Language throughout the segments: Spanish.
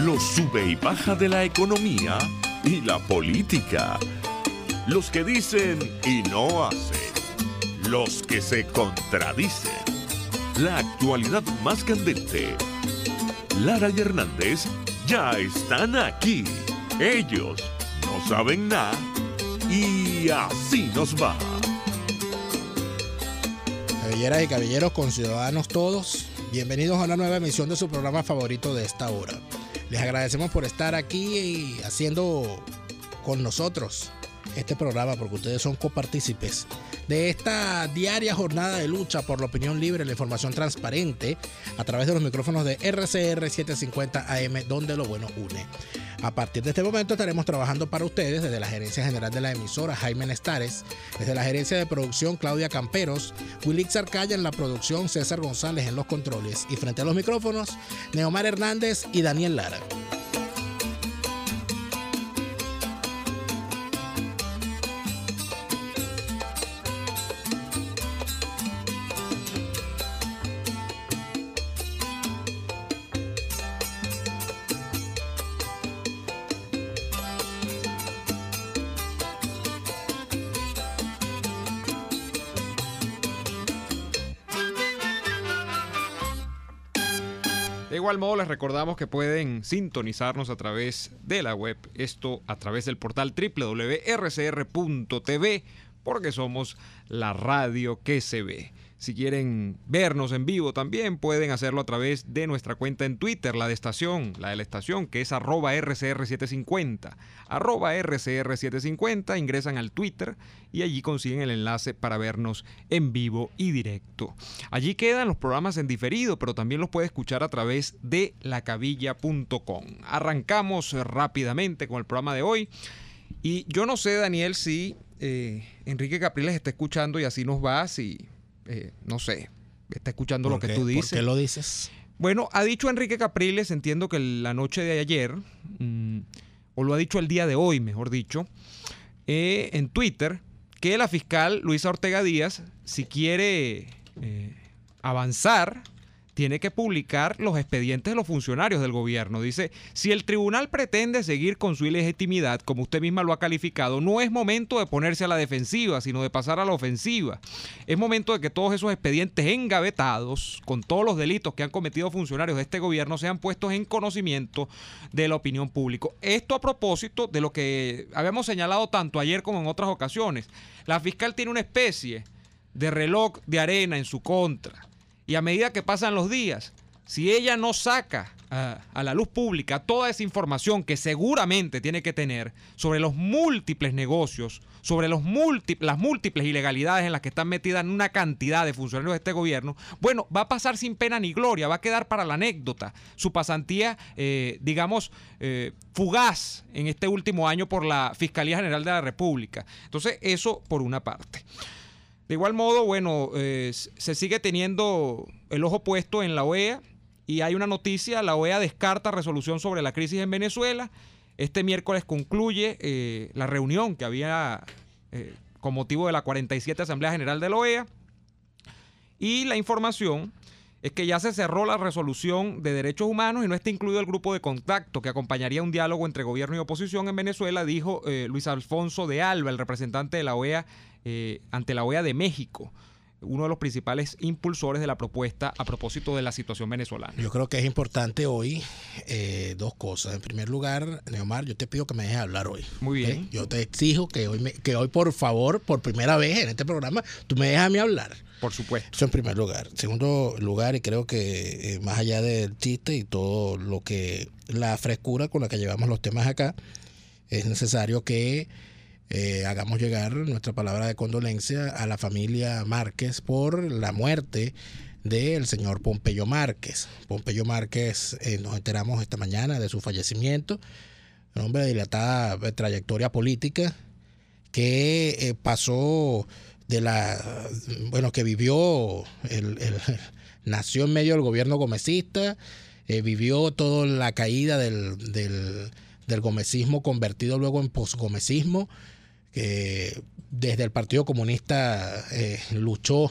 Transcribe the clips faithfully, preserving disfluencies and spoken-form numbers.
Los sube y baja de la economía y la política. Los que dicen y no hacen. Los que se contradicen. La actualidad más candente. Lara y Hernández ya están aquí. Ellos no saben nada y así nos va. Caballeras y caballeros, conciudadanos todos, bienvenidos a una nueva emisión de su programa favorito de esta hora. Les agradecemos por estar aquí y haciendo con nosotros este programa, porque ustedes son copartícipes de esta diaria jornada de lucha por la opinión libre y la información transparente a través de los micrófonos de R C R setecientos cincuenta A M, donde lo bueno une. A partir de este momento estaremos trabajando para ustedes desde la gerencia general de la emisora, Jaime Nestares, desde la gerencia de producción, Claudia Camperos, Wilix Arcaya en la producción, César González en los controles, y frente a los micrófonos, Neomar Hernández y Daniel Lara. De igual modo, les recordamos que pueden sintonizarnos a través de la web, esto a través del portal doble u doble u doble u punto r c r punto t v, porque somos la radio que se ve. Si quieren vernos en vivo también pueden hacerlo a través de nuestra cuenta en Twitter, la de estación, la de la estación, que es arroba R C R setecientos cincuenta, arroba R C R setecientos cincuenta, ingresan al Twitter y allí consiguen el enlace para vernos en vivo y directo. Allí quedan los programas en diferido, pero también los puede escuchar a través de la cabilla punto com. Arrancamos rápidamente con el programa de hoy y yo no sé, Daniel, si eh, Enrique Capriles está escuchando y así nos va, si... Eh, no sé, está escuchando lo que tú dices. ¿Por qué lo dices? Bueno, ha dicho Enrique Capriles, entiendo que la noche de ayer, mmm, o lo ha dicho el día de hoy, mejor dicho, eh, en Twitter, que la fiscal Luisa Ortega Díaz, si quiere eh, avanzar, tiene que publicar los expedientes de los funcionarios del gobierno. Dice, si el tribunal pretende seguir con su ilegitimidad, como usted misma lo ha calificado, no es momento de ponerse a la defensiva, sino de pasar a la ofensiva. Es momento de que todos esos expedientes engavetados, con todos los delitos que han cometido funcionarios de este gobierno, sean puestos en conocimiento de la opinión pública. Esto a propósito de lo que habíamos señalado tanto ayer como en otras ocasiones. La fiscal tiene una especie de reloj de arena en su contra. Y a medida que pasan los días, si ella no saca a, a la luz pública toda esa información que seguramente tiene que tener sobre los múltiples negocios, sobre los múltiples, las múltiples ilegalidades en las que están metidas una cantidad de funcionarios de este gobierno, bueno, va a pasar sin pena ni gloria, va a quedar para la anécdota su pasantía, eh, digamos, eh, fugaz en este último año por la Fiscalía General de la República. Entonces, eso por una parte. De igual modo, bueno, eh, se sigue teniendo el ojo puesto en la O E A y hay una noticia, la O E A descarta resolución sobre la crisis en Venezuela. Este miércoles concluye eh, la reunión que había eh, con motivo de la cuarenta y siete Asamblea General de la O E A y la información es que ya se cerró la resolución de derechos humanos y no está incluido el grupo de contacto que acompañaría un diálogo entre gobierno y oposición en Venezuela, dijo eh, Luis Alfonso de Alba, el representante de la O E A eh, ante la O E A de México, uno de los principales impulsores de la propuesta a propósito de la situación venezolana. Yo creo que es importante hoy eh, dos cosas. En primer lugar, Neomar, yo te pido que me dejes hablar hoy. Muy bien. ¿Eh? Yo te exijo que hoy, me, que hoy, por favor, por primera vez en este programa, tú me dejas a mí hablar. Por supuesto. Eso en primer lugar. En segundo lugar, y creo que eh, más allá del chiste y todo lo que, la frescura con la que llevamos los temas acá, es necesario que eh, hagamos llegar nuestra palabra de condolencia a la familia Márquez por la muerte del señor Pompeyo Márquez. Pompeyo Márquez, eh, nos enteramos esta mañana de su fallecimiento, un hombre de dilatada trayectoria política que eh, pasó de la, bueno, que vivió, el, el, nació en medio del gobierno gomecista, eh, vivió toda la caída del, del, del gomecismo convertido luego en posgomecismo, que desde el Partido Comunista eh, luchó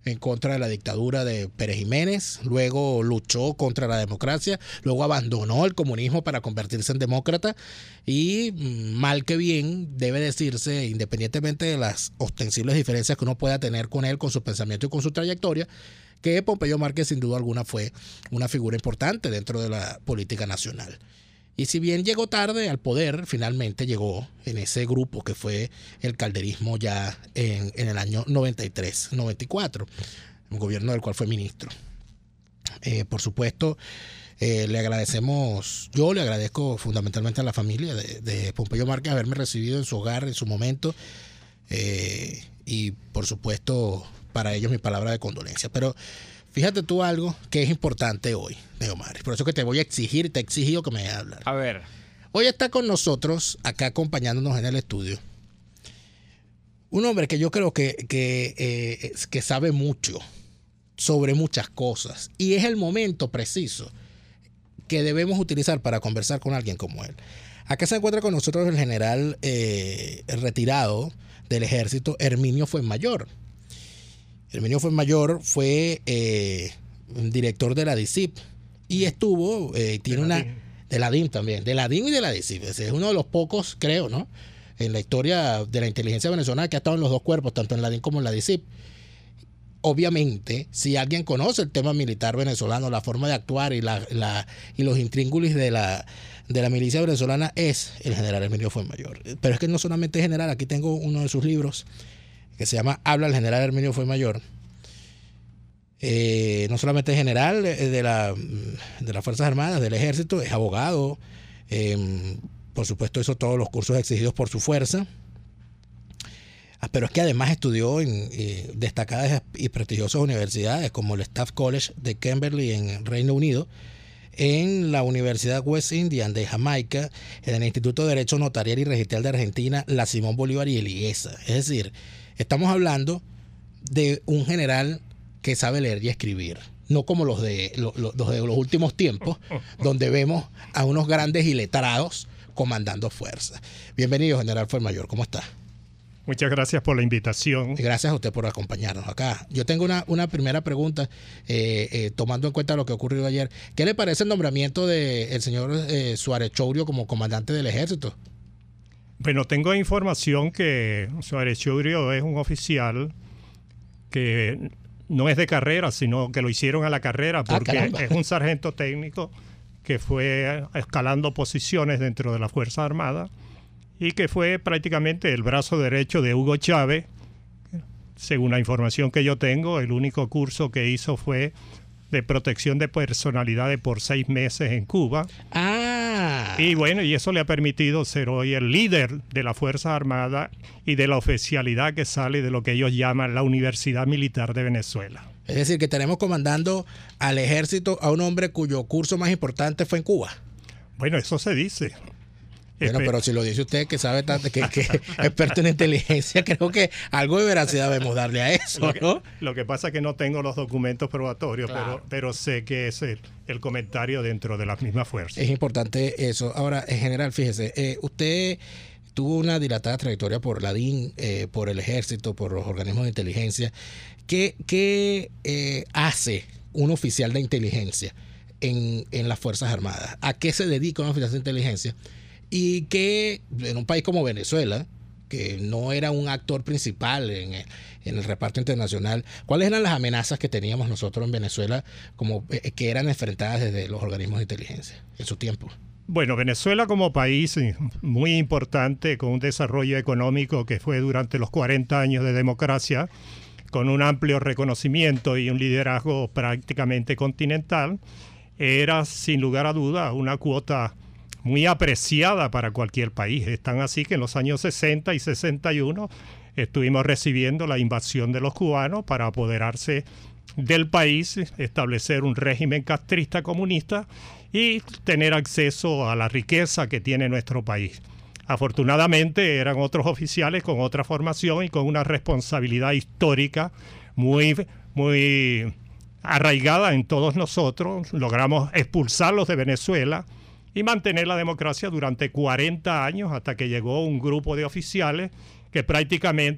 en contra de la dictadura de Pérez Jiménez, luego luchó contra la democracia, luego abandonó el comunismo para convertirse en demócrata y, mal que bien, debe decirse, independientemente de las ostensibles diferencias que uno pueda tener con él, con su pensamiento y con su trayectoria, que Pompeyo Márquez sin duda alguna fue una figura importante dentro de la política nacional. Y si bien llegó tarde al poder, finalmente llegó en ese grupo que fue el calderismo ya en, en el año noventa y tres, noventa y cuatro, un gobierno del cual fue ministro. Eh, por supuesto, eh, le agradecemos, yo le agradezco fundamentalmente a la familia de, de Pompeyo Márquez haberme recibido en su hogar en su momento, eh, y por supuesto para ellos mi palabra de condolencia. Pero fíjate tú algo que es importante hoy, Neomar. Por eso que te voy a exigir, te he exigido que me dejes hablar. A ver. Hoy está con nosotros, acá acompañándonos en el estudio, un hombre que yo creo que, que, eh, que sabe mucho sobre muchas cosas. Y es el momento preciso que debemos utilizar para conversar con alguien como él. Acá se encuentra con nosotros el general eh, retirado del ejército, Herminio Fuenmayor. Herminio Fuenmayor fue eh, director de la D I C I P y estuvo, eh, tiene una, de la D I M también, de la D I M y de la D I C I P. Es uno de los pocos, creo, ¿no?, en la historia de la inteligencia venezolana que ha estado en los dos cuerpos, tanto en la D I M como en la D I C I P. Obviamente, si alguien conoce el tema militar venezolano, la forma de actuar y, la, la, y los intríngulis de la, de la milicia venezolana, es el general Herminio Fuenmayor. Pero es que no solamente es general, aquí tengo uno de sus libros que se llama Habla el general Herminio Fuenmayor. Eh, no solamente es general de, la, de las Fuerzas Armadas, del Ejército, es abogado, eh, por supuesto hizo todos los cursos exigidos por su fuerza, pero es que además estudió en eh, destacadas y prestigiosas universidades como el Staff College de Cambridge en Reino Unido, en la Universidad West Indian de Jamaica, en el Instituto de Derecho Notarial y Registral de Argentina, la Simón Bolívar y el IESA. Es decir, estamos hablando de un general que sabe leer y escribir, no como los de los, los de los últimos tiempos, donde vemos a unos grandes iletrados comandando fuerzas. Bienvenido, general Fuenmayor, ¿cómo está? Muchas gracias por la invitación. Gracias a usted por acompañarnos acá. Yo tengo una, una primera pregunta, eh, eh, tomando en cuenta lo que ocurrió ayer. ¿Qué le parece el nombramiento del señor eh, Suárez Chourio como comandante del ejército? Bueno, tengo información que Suárez Chourio es un oficial que no es de carrera, sino que lo hicieron a la carrera porque ah, es un sargento técnico que fue escalando posiciones dentro de la Fuerza Armada y que fue prácticamente el brazo derecho de Hugo Chávez. Según la información que yo tengo, el único curso que hizo fue de protección de personalidades por seis meses en Cuba. Ah. Y bueno, y eso le ha permitido ser hoy el líder de la Fuerza Armada y de la oficialidad que sale de lo que ellos llaman la Universidad Militar de Venezuela. Es decir, que tenemos comandando al ejército a un hombre cuyo curso más importante fue en Cuba. Bueno, eso se dice. Bueno, pero si lo dice usted que sabe tanto, que, que experto en inteligencia, creo que algo de veracidad debemos darle a eso, lo que, ¿no? Lo que pasa es que no tengo los documentos probatorios, claro, pero, pero sé que es el, el comentario dentro de las mismas fuerzas. Es importante eso. Ahora, en general, fíjese, eh, usted tuvo una dilatada trayectoria por la D I N, eh, por el ejército, por los organismos de inteligencia. ¿Qué, qué eh, hace un oficial de inteligencia en, en las Fuerzas Armadas? ¿A qué se dedica un oficial de inteligencia? Y que en un país como Venezuela, que no era un actor principal en el, en el reparto internacional, ¿cuáles eran las amenazas que teníamos nosotros en Venezuela como eh, que eran enfrentadas desde los organismos de inteligencia en su tiempo? Bueno, Venezuela como país muy importante, con un desarrollo económico que fue durante los cuarenta años de democracia, con un amplio reconocimiento y un liderazgo prácticamente continental, era sin lugar a duda una cuota muy apreciada para cualquier país. Es tan así que en los años sesenta y sesenta y uno estuvimos recibiendo la invasión de los cubanos para apoderarse del país, establecer un régimen castrista comunista y tener acceso a la riqueza que tiene nuestro país. Afortunadamente eran otros oficiales con otra formación y con una responsabilidad histórica muy, muy arraigada en todos nosotros. Logramos expulsarlos de Venezuela y mantener la democracia durante cuarenta años hasta que llegó un grupo de oficiales que prácticamente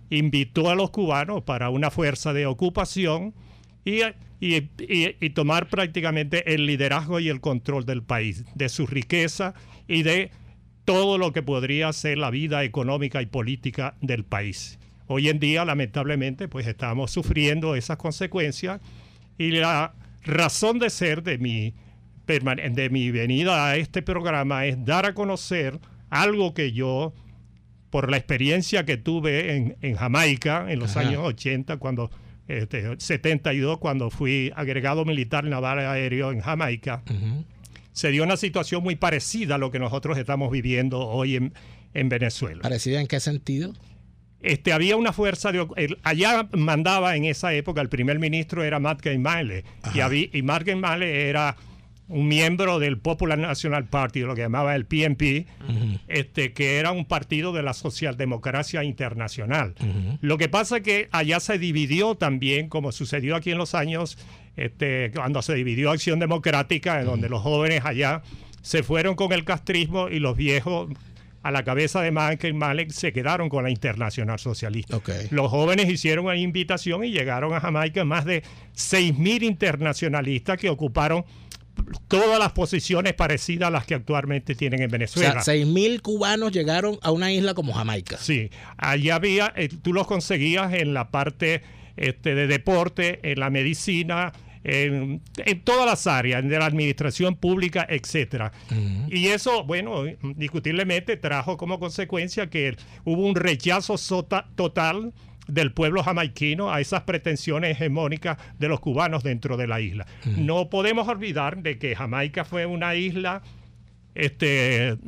invitó a los cubanos para una fuerza de ocupación y, y, y, y tomar prácticamente el liderazgo y el control del país, de su riqueza y de todo lo que podría ser la vida económica y política del país. Hoy en día, lamentablemente, pues estamos sufriendo esas consecuencias y la razón de ser de mi, de mi venida a este programa es dar a conocer algo que yo, por la experiencia que tuve en, en Jamaica en los Ajá. años ochenta, cuando, este, setenta y dos, cuando fui agregado militar naval aéreo en Jamaica, uh-huh. se dio una situación muy parecida a lo que nosotros estamos viviendo hoy en, en Venezuela. ¿Parecida en qué sentido? Este, había una fuerza de... El, allá mandaba en esa época, el primer ministro era Matthew Miley, y, había, y Matthew Miley era un miembro del Popular National Party, lo que llamaba el P N P, uh-huh. este, que era un partido de la socialdemocracia internacional. Uh-huh. Lo que pasa es que allá se dividió también, como sucedió aquí en los años, este, cuando se dividió Acción Democrática, en uh-huh. donde los jóvenes allá se fueron con el castrismo y los viejos, a la cabeza de Matthew Miley, se quedaron con la Internacional Socialista. Okay. Los jóvenes hicieron una invitación y llegaron a Jamaica más de seis mil internacionalistas que ocuparon todas las posiciones parecidas a las que actualmente tienen en Venezuela. O sea, seis mil cubanos llegaron a una isla como Jamaica. Sí, allá había, eh, tú los conseguías en la parte este, de deporte, en la medicina, En, en todas las áreas de la administración pública, etcétera. Uh-huh. Y eso, bueno, indiscutiblemente trajo como consecuencia que hubo un rechazo sota, total del pueblo jamaiquino a esas pretensiones hegemónicas de los cubanos dentro de la isla. Uh-huh. No podemos olvidar de que Jamaica fue una isla este,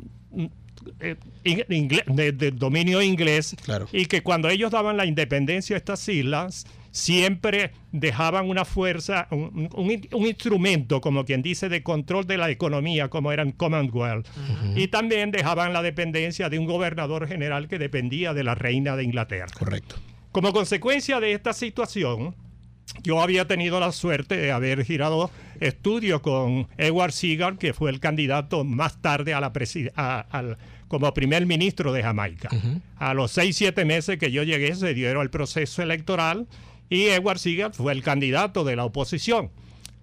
inglés, de, de dominio inglés, claro. y que cuando ellos daban la independencia a estas islas, siempre dejaban una fuerza, un, un, un instrumento, como quien dice, de control de la economía, como eran Commonwealth. Uh-huh. Y también dejaban la dependencia de un gobernador general que dependía de la reina de Inglaterra. Correcto. Como consecuencia de esta situación, yo había tenido la suerte de haber girado estudios con Edward Seagar, que fue el candidato más tarde a la presi- a, a, como primer ministro de Jamaica. Uh-huh. A los seis, siete meses que yo llegué, se dio el proceso electoral y Edward Seagar fue el candidato de la oposición.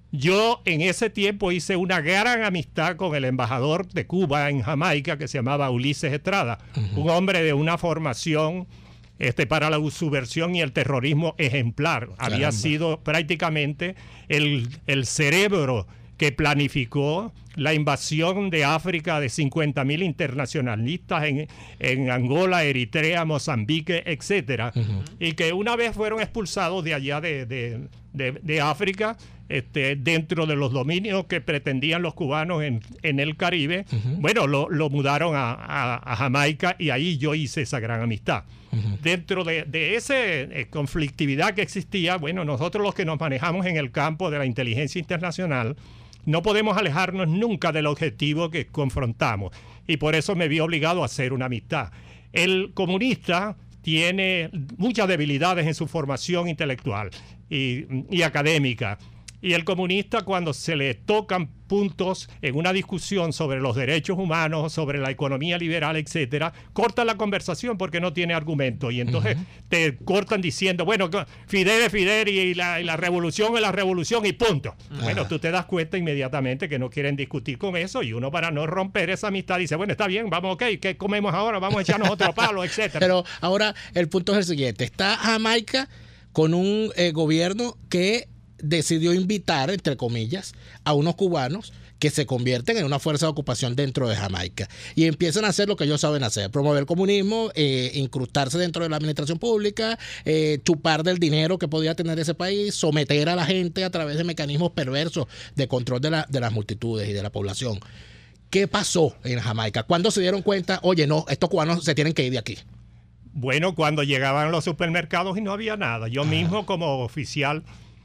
Yo en ese tiempo hice una gran amistad con el embajador de Cuba en Jamaica, que se llamaba Ulises Estrada, uh-huh. un hombre de una formación este, para la subversión y el terrorismo ejemplar. Caramba. Había sido prácticamente el, el cerebro que planificó la invasión de África de cincuenta mil internacionalistas en, en Angola, Eritrea, Mozambique, etcétera, uh-huh. y que una vez fueron expulsados de allá de, de, de, de África, este, dentro de los dominios que pretendían los cubanos en, en el Caribe, uh-huh. bueno, lo, lo mudaron a, a, a Jamaica y ahí yo hice esa gran amistad. Uh-huh. Dentro de, de esa eh, conflictividad que existía, bueno, nosotros los que nos manejamos en el campo de la inteligencia internacional, no podemos alejarnos nunca del objetivo que confrontamos, y por eso me vi obligado a hacer una amistad. El comunista tiene muchas debilidades en su formación intelectual y, y académica, y el comunista, cuando se le tocan puntos en una discusión sobre los derechos humanos, sobre la economía liberal, etcétera, corta la conversación porque no tiene argumento, y entonces uh-huh. te cortan diciendo, bueno, Fidel es Fidel y la, y la revolución es la revolución y punto. Uh-huh. Bueno, tú te das cuenta inmediatamente que no quieren discutir con eso, y uno, para no romper esa amistad, dice, bueno, está bien, vamos, ok, ¿qué comemos ahora? Vamos a echarnos otro palo, etcétera. Pero ahora el punto es el siguiente: está Jamaica con un eh, gobierno que decidió invitar, entre comillas, a unos cubanos que se convierten en una fuerza de ocupación dentro de Jamaica y empiezan a hacer lo que ellos saben hacer: promover el comunismo, eh, incrustarse dentro de la administración pública, eh, chupar del dinero que podía tener ese país, someter a la gente a través de mecanismos perversos de control de, la, de las multitudes y de la población. ¿Qué pasó en Jamaica? ¿Cuándo se dieron cuenta, oye, no, estos cubanos se tienen que ir de aquí? Bueno, cuando llegaban a los supermercados y no había nada. Yo ah. mismo, como oficial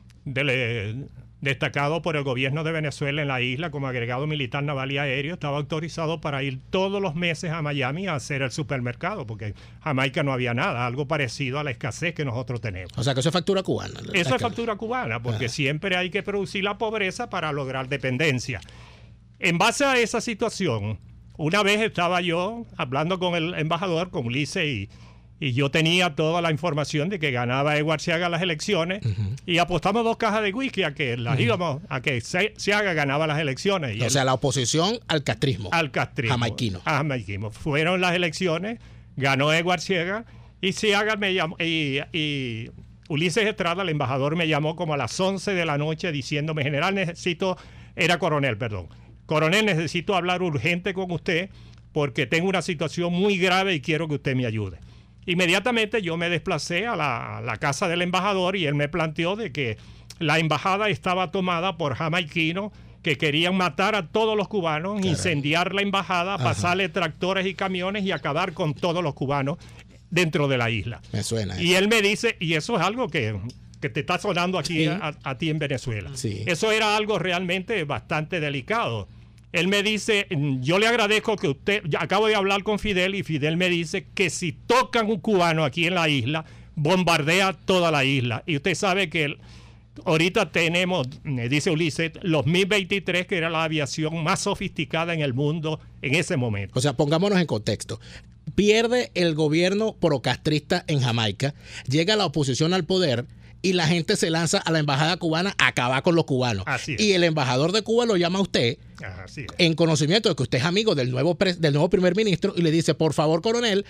De, destacado por el gobierno de Venezuela en la isla como agregado militar naval y aéreo, estaba autorizado para ir todos los meses a Miami a hacer el supermercado, porque en Jamaica no había nada, algo parecido a la escasez que nosotros tenemos. O sea, que eso es factura cubana. Eso es factura cubana, porque Ajá. siempre hay que producir la pobreza para lograr dependencia. En base a esa situación, una vez estaba yo hablando con el embajador, con Ulises y y yo tenía toda la información de que ganaba Edward Seaga las elecciones, uh-huh. y apostamos dos cajas de whisky a que las uh-huh. íbamos, a que Seaga ganaba las elecciones. Y o él, sea, la oposición al castrismo. Al castrismo. Jamaiquino. A jamaiquismo. Fueron las elecciones, ganó Edward Seaga, y Seaga me llamó, y, y Ulises Estrada, el embajador, me llamó como a las once de la noche diciéndome, general, necesito, era coronel, perdón, coronel, necesito hablar urgente con usted porque tengo una situación muy grave y quiero que usted me ayude. Inmediatamente yo me desplacé a la, a la casa del embajador y él me planteó de que la embajada estaba tomada por jamaiquinos que querían matar a todos los cubanos, Caray. incendiar la embajada, Ajá. pasarle tractores y camiones y acabar con todos los cubanos dentro de la isla. Me suena eso. Y él me dice, y eso es algo que, que te está sonando aquí sí. a, a ti en Venezuela. Sí. Eso era algo realmente bastante delicado. Él me dice, yo le agradezco que usted, ya acabo de hablar con Fidel y Fidel me dice que si tocan un cubano aquí en la isla, bombardea toda la isla. Y usted sabe que el, ahorita tenemos, dice Ulises, los MiG veintitrés, que era la aviación más sofisticada en el mundo en ese momento. O sea, pongámonos en contexto. Pierde el gobierno procastrista en Jamaica, llega la oposición al poder y la gente se lanza a la embajada cubana a acabar con los cubanos. Así es. Y el embajador de Cuba lo llama a usted Así es. en conocimiento de que usted es amigo del nuevo, pre- del nuevo primer ministro y le dice, por favor, coronel,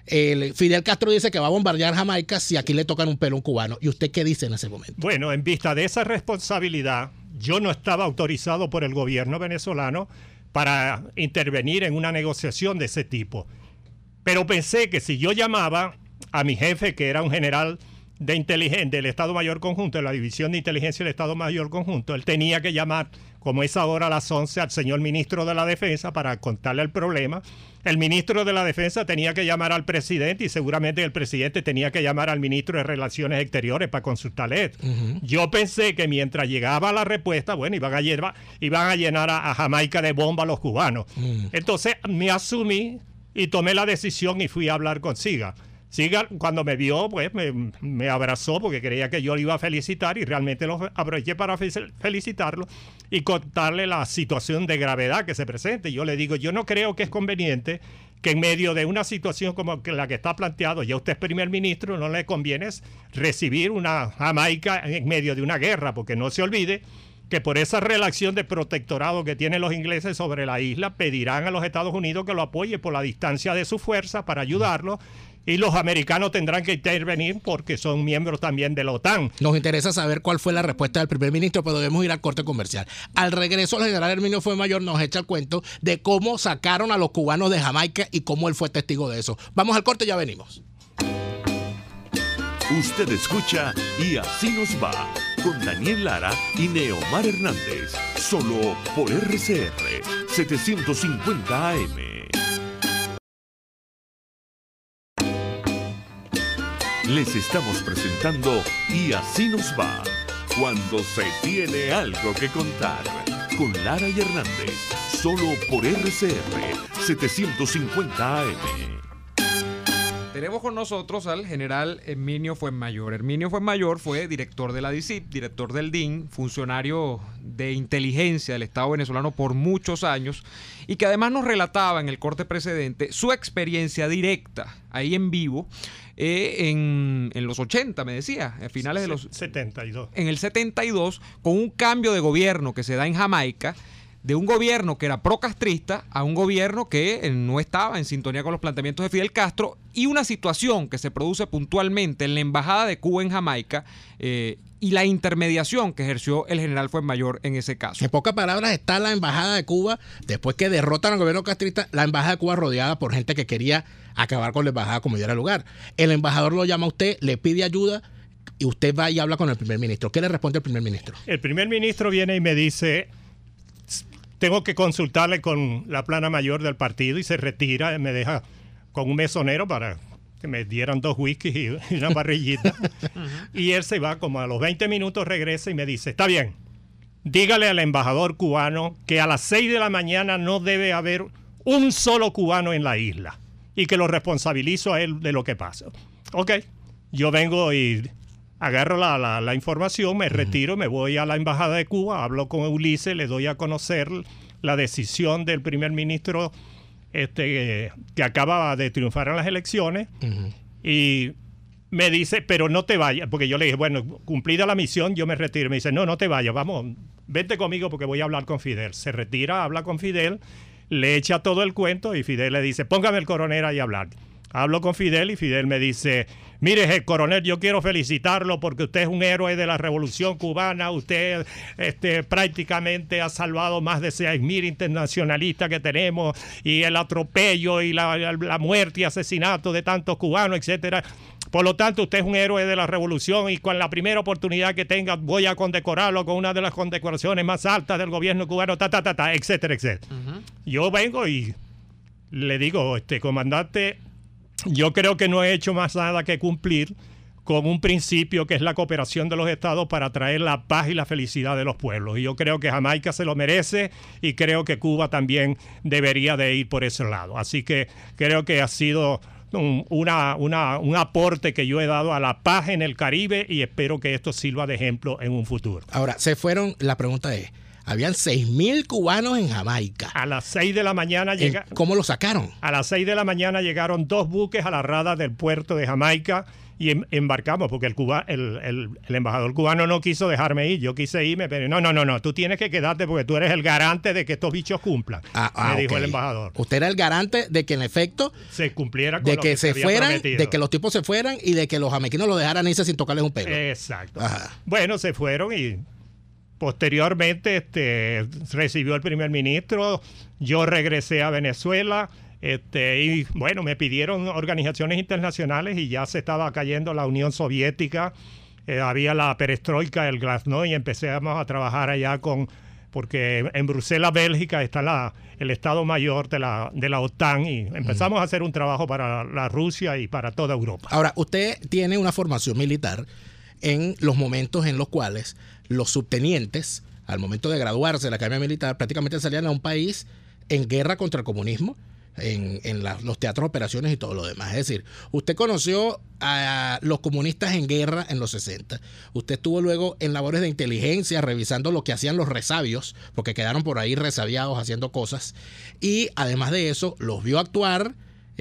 el Fidel Castro dice que va a bombardear Jamaica si aquí le tocan un pelo a un cubano. ¿Y usted qué dice en ese momento? Bueno, en vista de esa responsabilidad, yo no estaba autorizado por el gobierno venezolano para intervenir en una negociación de ese tipo. Pero pensé que si yo llamaba a mi jefe, que era un general de inteligencia del Estado Mayor Conjunto, de la División de Inteligencia del Estado Mayor Conjunto, él tenía que llamar, como es ahora a las once, al señor ministro de la Defensa para contarle el problema. El ministro de la Defensa tenía que llamar al presidente y seguramente el presidente tenía que llamar al ministro de Relaciones Exteriores para consultarle. Uh-huh. Yo pensé que mientras llegaba la respuesta, bueno, iban a llenar, iban a, llenar a, a Jamaica de bomba a los cubanos. Uh-huh. Entonces me asumí y tomé la decisión y fui a hablar con Seaga. Seaga, cuando me vio, pues me, me abrazó porque creía que yo le iba a felicitar y realmente lo aproveché para felicitarlo y contarle la situación de gravedad que se presenta. Y yo le digo, yo no creo que es conveniente que en medio de una situación como la que está planteado, ya usted es primer ministro, no le conviene recibir una Jamaica en medio de una guerra, porque no se olvide que por esa relación de protectorado que tienen los ingleses sobre la isla, pedirán a los Estados Unidos que lo apoye por la distancia de su fuerza para ayudarlo, y los americanos tendrán que intervenir porque son miembros también de la OTAN. Nos interesa saber cuál fue la respuesta del primer ministro, pero debemos ir al corte comercial. Al regreso, el general Herminio Fuenmayor nos echa el cuento de cómo sacaron a los cubanos de Jamaica y cómo él fue testigo de eso. Vamos al corte y ya venimos. Usted escucha Y Así Nos Va, con Daniel Lara y Neomar Hernández, solo por R C R setecientos cincuenta A M. Les estamos presentando Y Así Nos Va, cuando se tiene algo que contar, con Lara y Hernández, solo por R C R setecientos cincuenta A M. Tenemos con nosotros al general Herminio Fuenmayor. Herminio Fuenmayor fue director de la D I C I P, director del D I N, funcionario de inteligencia del Estado venezolano por muchos años y que además nos relataba en el corte precedente su experiencia directa, ahí en vivo, eh, en, en los ochenta, me decía, a finales de los... setenta y dos. En el setenta y dos, con un cambio de gobierno que se da en Jamaica, de un gobierno que era procastrista a un gobierno que no estaba en sintonía con los planteamientos de Fidel Castro, y una situación que se produce puntualmente en la Embajada de Cuba en Jamaica eh, y la intermediación que ejerció el general Fuenmayor en ese caso. En pocas palabras, está la Embajada de Cuba, después que derrotan al gobierno castrista, la Embajada de Cuba rodeada por gente que quería acabar con la embajada como diera lugar. El embajador lo llama a usted, le pide ayuda y usted va y habla con el primer ministro. ¿Qué le responde el primer ministro? El primer ministro viene y me dice... Tengo que consultarle con la plana mayor del partido y se retira y me deja con un mesonero para que me dieran dos whiskies y una parrillita. Y él se va, como a los veinte minutos regresa y me dice, está bien, dígale al embajador cubano que a las seis de la mañana no debe haber un solo cubano en la isla y que lo responsabilizo a él de lo que pasa. Ok, yo vengo y... agarro la, la, la información, me retiro, me voy a la Embajada de Cuba, hablo con Ulises, le doy a conocer la decisión del primer ministro este, que acaba de triunfar en las elecciones. Uh-huh. Y me dice, pero no te vayas, porque yo le dije, bueno, cumplida la misión, yo me retiro. Me dice, no, no te vayas, vamos, vente conmigo porque voy a hablar con Fidel. Se retira, habla con Fidel, le echa todo el cuento y Fidel le dice, póngame el coronel ahí a hablar. Hablo con Fidel y Fidel me dice, mire, el coronel, yo quiero felicitarlo porque usted es un héroe de la Revolución Cubana, usted este, prácticamente ha salvado más de seis mil internacionalistas que tenemos y el atropello y la, la muerte y asesinato de tantos cubanos, etcétera. Por lo tanto, usted es un héroe de la revolución y con la primera oportunidad que tenga voy a condecorarlo con una de las condecoraciones más altas del gobierno cubano, ta, ta, ta, ta, etcétera, etcétera. Uh-huh. Yo vengo y le digo, este comandante, yo creo que no he hecho más nada que cumplir con un principio que es la cooperación de los estados para traer la paz y la felicidad de los pueblos. Y yo creo que Jamaica se lo merece y creo que Cuba también debería de ir por ese lado. Así que creo que ha sido un, una, una, un aporte que yo he dado a la paz en el Caribe y espero que esto sirva de ejemplo en un futuro. Ahora, se fueron, la pregunta es, habían seis mil cubanos en Jamaica. A las seis de la mañana llegaron. ¿Cómo lo sacaron? A las seis de la mañana llegaron dos buques a la rada del puerto de Jamaica y em, embarcamos porque el, Cuba, el, el, el embajador cubano no quiso dejarme ir. Yo quise irme, pero no, no, no, no. Tú tienes que quedarte porque tú eres el garante de que estos bichos cumplan. Ah, ah, me dijo okay. el embajador. Usted era el garante de que en efecto se cumpliera con de lo que, que se, se fueran, prometido. De que los tipos se fueran y de que los jamaiquinos lo dejaran irse sin tocarles un pelo. Exacto. Ajá. Bueno, se fueron y posteriormente este, recibió el primer ministro, yo regresé a Venezuela este, y bueno, me pidieron organizaciones internacionales y ya se estaba cayendo la Unión Soviética, eh, había la perestroika, el glasnost y empezamos a trabajar allá con, porque en Bruselas, Bélgica está la, el Estado Mayor de la, de la OTAN y empezamos mm. a hacer un trabajo para la Rusia y para toda Europa. Ahora, usted tiene una formación militar en los momentos en los cuales los subtenientes, al momento de graduarse de la Academia Militar, prácticamente salían a un país en guerra contra el comunismo, en, en la, los teatros de operaciones y todo lo demás. Es decir, usted conoció a los comunistas en guerra en los sesenta. Usted estuvo luego en labores de inteligencia, revisando lo que hacían los resabios, porque quedaron por ahí resabiados haciendo cosas. Y además de eso, los vio actuar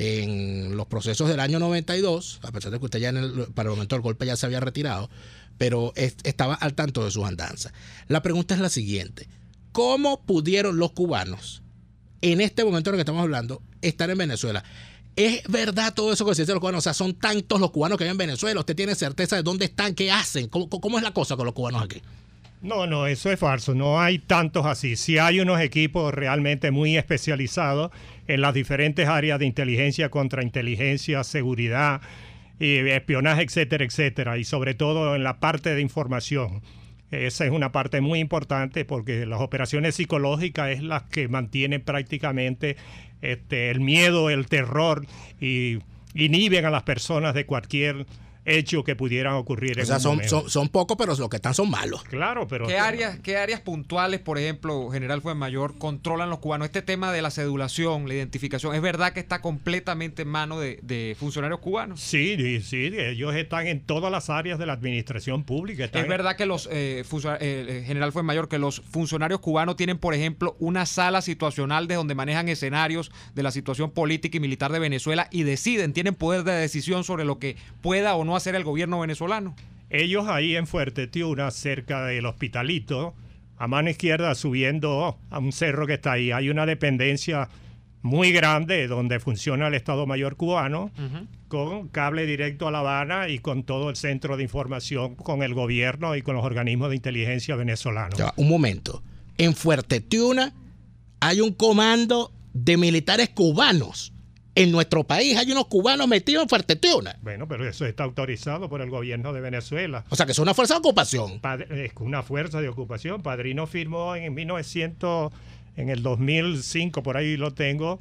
en los procesos del año noventa y dos, a pesar de que usted ya en el, para el momento del golpe ya se había retirado, pero es, estaba al tanto de sus andanzas. La pregunta es la siguiente: ¿cómo pudieron los cubanos, en este momento en el que estamos hablando, estar en Venezuela? ¿Es verdad todo eso que se dice de los cubanos? O sea, son tantos los cubanos que hay en Venezuela. ¿Usted tiene certeza de dónde están, qué hacen? ¿Cómo, cómo es la cosa con los cubanos aquí? No, no, eso es falso. No hay tantos así. Sí hay unos equipos realmente muy especializados en las diferentes áreas de inteligencia, contrainteligencia, seguridad, y espionaje, etcétera, etcétera. Y sobre todo en la parte de información. Esa es una parte muy importante porque las operaciones psicológicas es las que mantienen prácticamente este, el miedo, el terror y inhiben a las personas de cualquier hecho que pudieran ocurrir. O sea, son, son, son pocos, pero los que están son malos. Claro, pero... ¿Qué áreas, qué áreas puntuales, por ejemplo, General Fuenmayor, controlan los cubanos? Este tema de la cedulación, la identificación, ¿es verdad que está completamente en manos de, de funcionarios cubanos? Sí, sí, ellos están en todas las áreas de la administración pública. ¿Es verdad que los, eh, eh, General Fuenmayor, que los funcionarios cubanos tienen, por ejemplo, una sala situacional de donde manejan escenarios de la situación política y militar de Venezuela y deciden, tienen poder de decisión sobre lo que pueda o no hacer el gobierno venezolano? Ellos ahí en Fuerte Tiuna, cerca del Hospitalito, a mano izquierda subiendo a un cerro que está ahí, hay una dependencia muy grande donde funciona el Estado Mayor cubano, uh-huh. con cable directo a La Habana y con todo el centro de información con el gobierno y con los organismos de inteligencia venezolanos. Ya, un momento, en Fuerte Tiuna hay un comando de militares cubanos. En nuestro país hay unos cubanos metidos en Fuerte Tiuna. Bueno, pero eso está autorizado por el gobierno de Venezuela. O sea, que es una fuerza de ocupación. Es una fuerza de ocupación. Padrino firmó en mil novecientos, en el dos mil cinco, por ahí lo tengo,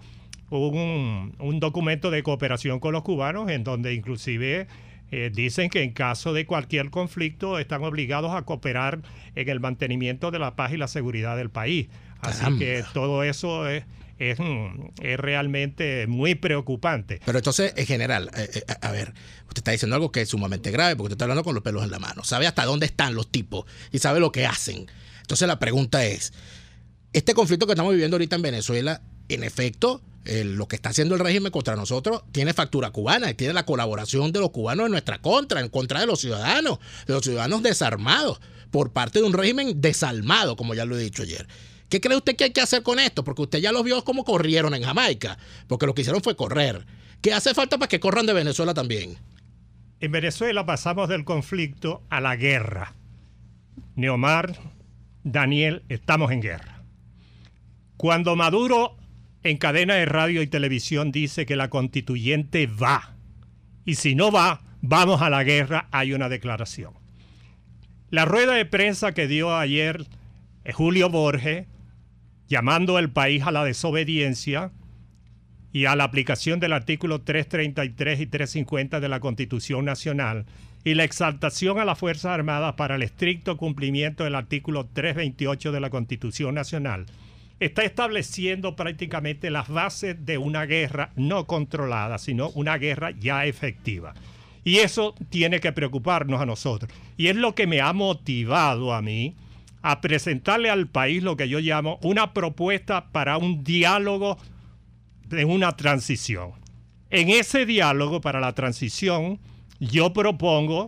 un, un documento de cooperación con los cubanos en donde inclusive eh, dicen que en caso de cualquier conflicto están obligados a cooperar en el mantenimiento de la paz y la seguridad del país. Así Caramba. que todo eso es... Es, es realmente muy preocupante. Pero entonces, en general, eh, eh, a ver, usted está diciendo algo que es sumamente grave porque usted está hablando con los pelos en la mano. Sabe hasta dónde están los tipos y sabe lo que hacen. Entonces la pregunta es, este conflicto que estamos viviendo ahorita en Venezuela, en efecto, eh, lo que está haciendo el régimen contra nosotros tiene factura cubana y tiene la colaboración de los cubanos en nuestra contra, en contra de los ciudadanos, de los ciudadanos desarmados, por parte de un régimen desalmado, como ya lo he dicho ayer. ¿Qué cree usted que hay que hacer con esto? Porque usted ya los vio cómo corrieron en Jamaica, porque lo que hicieron fue correr. ¿Qué hace falta para que corran de Venezuela también? En Venezuela pasamos del conflicto a la guerra. Neomar, Daniel, estamos en guerra. Cuando Maduro en cadena de radio y televisión dice que la constituyente va, y si no va, vamos a la guerra, hay una declaración. La rueda de prensa que dio ayer Julio Borges, llamando al país a la desobediencia y a la aplicación del artículo trescientos treinta y tres y trescientos cincuenta de la Constitución Nacional, y la exaltación a las Fuerzas Armadas para el estricto cumplimiento del artículo trescientos veintiocho de la Constitución Nacional, está estableciendo prácticamente las bases de una guerra no controlada, sino una guerra ya efectiva. Y eso tiene que preocuparnos a nosotros. Y es lo que me ha motivado a mí a presentarle al país lo que yo llamo una propuesta para un diálogo de una transición. En ese diálogo para la transición, yo propongo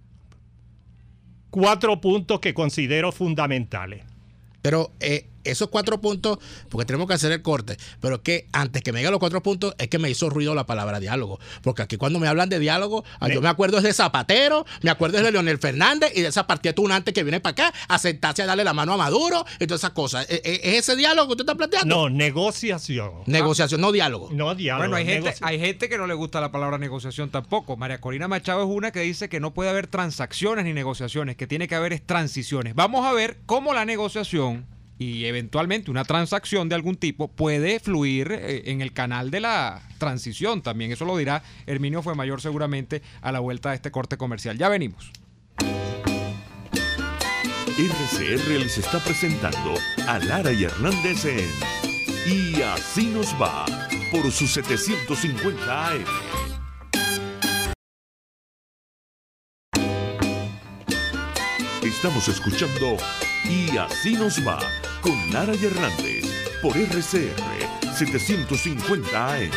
cuatro puntos que considero fundamentales. Pero eh, esos cuatro puntos, porque tenemos que hacer el corte, pero es que antes que me digan los cuatro puntos, es que me hizo ruido la palabra diálogo. Porque aquí cuando me hablan de diálogo, de... yo me acuerdo es de Zapatero, me acuerdo es de Leonel Fernández y de esa partida tunante que viene para acá a sentarse a darle la mano a Maduro y todas esas cosas. ¿Es, es ese diálogo que usted está planteando? No, negociación. Negociación, ah. no diálogo. No diálogo. Bueno, hay gente, negoci... hay gente que no le gusta la palabra negociación tampoco. María Corina Machado es una que dice que no puede haber transacciones ni negociaciones, que tiene que haber es transiciones. Vamos a ver cómo la negociación y eventualmente una transacción de algún tipo puede fluir eh, en el canal de la transición también. Eso lo dirá Herminio Fuenmayor seguramente a la vuelta de este corte comercial. Ya venimos. R C R les está presentando a Lara y Hernández en Y Así Nos Va por su setecientos cincuenta A M. Estamos escuchando Y Así Nos Va con Lara y Hernández por R C R setecientos cincuenta A M.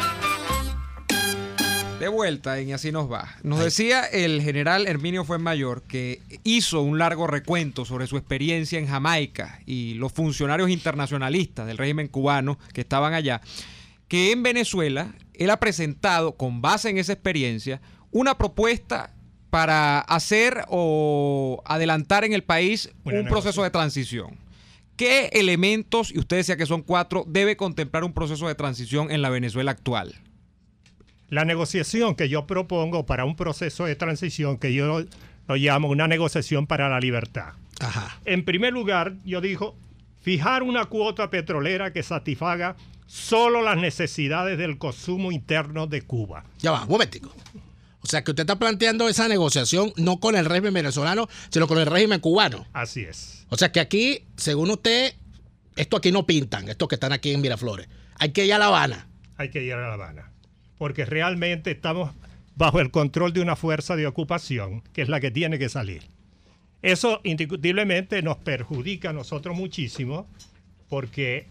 De vuelta en Y Así Nos Va. Nos decía el general Herminio Fuenmayor que hizo un largo recuento sobre su experiencia en Jamaica y los funcionarios internacionalistas del régimen cubano que estaban allá, que en Venezuela él ha presentado, con base en esa experiencia, una propuesta para hacer o adelantar en el país un proceso de transición. ¿Qué elementos, y usted decía que son cuatro, debe contemplar un proceso de transición en la Venezuela actual? La negociación que yo propongo para un proceso de transición, que yo lo llamo una negociación para la libertad. Ajá. En primer lugar, yo digo, fijar una cuota petrolera que satisfaga solo las necesidades del consumo interno de Cuba. Ya va, un momentico. O sea, que usted está planteando esa negociación no con el régimen venezolano, sino con el régimen cubano. Así es. O sea, que aquí, según usted, esto aquí no pintan, estos que están aquí en Miraflores. Hay que ir a La Habana. Hay que ir a La Habana. Porque realmente estamos bajo el control de una fuerza de ocupación, que es la que tiene que salir. Eso indiscutiblemente nos perjudica a nosotros muchísimo, porque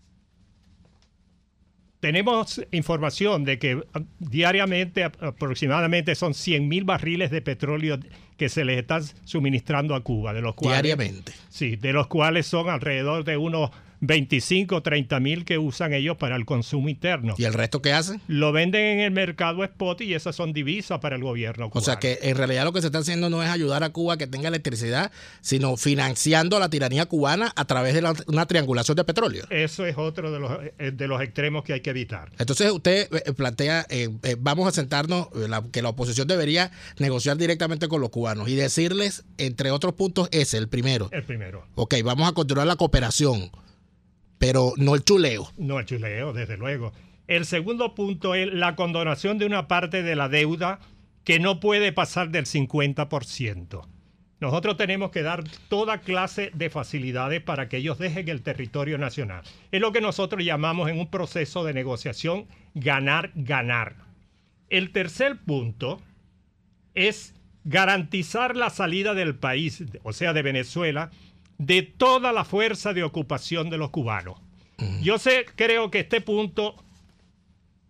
tenemos información de que diariamente aproximadamente son cien mil barriles de petróleo que se les están suministrando a Cuba. De los cuales, diariamente. Sí, de los cuales son alrededor de unos veinticinco o treinta mil que usan ellos para el consumo interno. ¿Y el resto qué hacen? Lo venden en el mercado spot y esas son divisas para el gobierno cubano. O sea que en realidad lo que se está haciendo no es ayudar a Cuba a que tenga electricidad, sino financiando la tiranía cubana a través de la, una triangulación de petróleo. Eso es otro de los, de los extremos que hay que evitar. Entonces usted plantea, eh, eh, vamos a sentarnos, eh, la, que la oposición debería negociar directamente con los cubanos y decirles, entre otros puntos, ese, el primero. El primero. Ok, vamos a continuar la cooperación. Pero no el chuleo. No el chuleo, desde luego. El segundo punto es la condonación de una parte de la deuda que no puede pasar del cincuenta por ciento. Nosotros tenemos que dar toda clase de facilidades para que ellos dejen el territorio nacional. Es lo que nosotros llamamos en un proceso de negociación ganar, ganar. El tercer punto es garantizar la salida del país, o sea, de Venezuela, de toda la fuerza de ocupación de los cubanos. Uh-huh. Yo sé, creo que este punto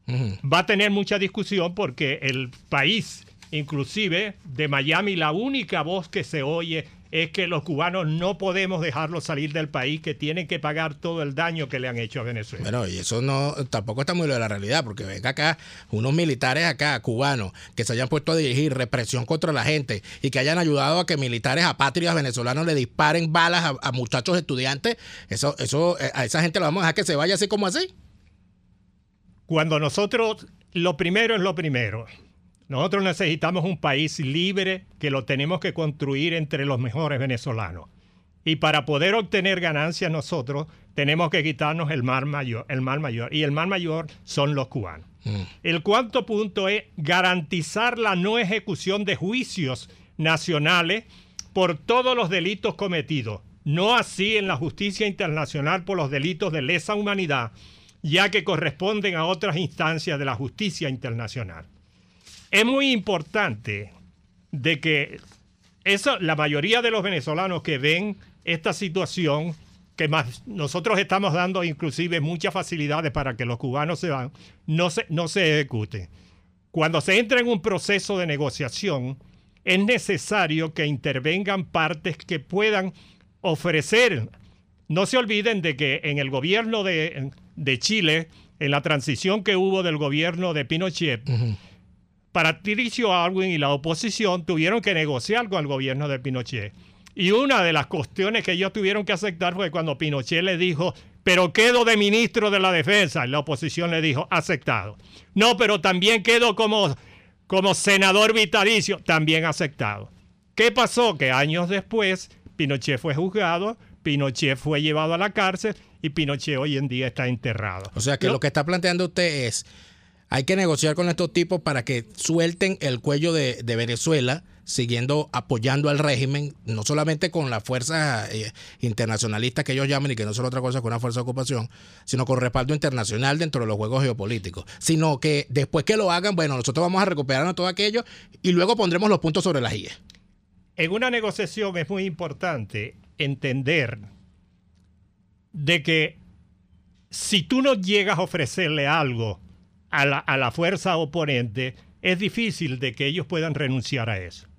uh-huh. va a tener mucha discusión porque el país, inclusive de Miami, la única voz que se oye es que los cubanos no podemos dejarlos salir del país, que tienen que pagar todo el daño que le han hecho a Venezuela. Bueno, y eso no tampoco está muy lejos de la realidad, porque venga acá unos militares acá, cubanos, que se hayan puesto a dirigir represión contra la gente y que hayan ayudado a que militares apátridas venezolanos le disparen balas a, a muchachos estudiantes, eso, eso, a esa gente lo vamos a dejar que se vaya así como así. Cuando nosotros, lo primero es lo primero. Nosotros necesitamos un país libre que lo tenemos que construir entre los mejores venezolanos. Y para poder obtener ganancias nosotros tenemos que quitarnos el mal mayor, el mal mayor. Y el mal mayor son los cubanos. Mm. El cuarto punto es garantizar la no ejecución de juicios nacionales por todos los delitos cometidos. No así en la justicia internacional por los delitos de lesa humanidad, ya que corresponden a otras instancias de la justicia internacional. Es muy importante de que eso, la mayoría de los venezolanos que ven esta situación, que más nosotros estamos dando inclusive muchas facilidades para que los cubanos se van, no se, no se ejecuten. Cuando se entra en un proceso de negociación, es necesario que intervengan partes que puedan ofrecer. No se olviden de que en el gobierno de, de Chile, en la transición que hubo del gobierno de Pinochet, uh-huh. Patricio Aylwin y la oposición tuvieron que negociar con el gobierno de Pinochet. Y una de las cuestiones que ellos tuvieron que aceptar fue cuando Pinochet le dijo, pero quedo de ministro de la defensa. Y la oposición le dijo, aceptado. No, pero también quedo como, como senador vitalicio, también aceptado. ¿Qué pasó? Que años después Pinochet fue juzgado, Pinochet fue llevado a la cárcel y Pinochet hoy en día está enterrado. O sea que ¿No? Lo que está planteando usted es, hay que negociar con estos tipos para que suelten el cuello de, de Venezuela, siguiendo apoyando al régimen, no solamente con las fuerzas eh, internacionalistas que ellos llaman y que no son otra cosa que una fuerza de ocupación, sino con respaldo internacional dentro de los juegos geopolíticos. Sino que después que lo hagan, bueno, nosotros vamos a recuperarnos todo aquello y luego pondremos los puntos sobre las íes. En una negociación es muy importante entender de que si tú no llegas a ofrecerle algo a la, a la fuerza oponente, es difícil de que ellos puedan renunciar a eso.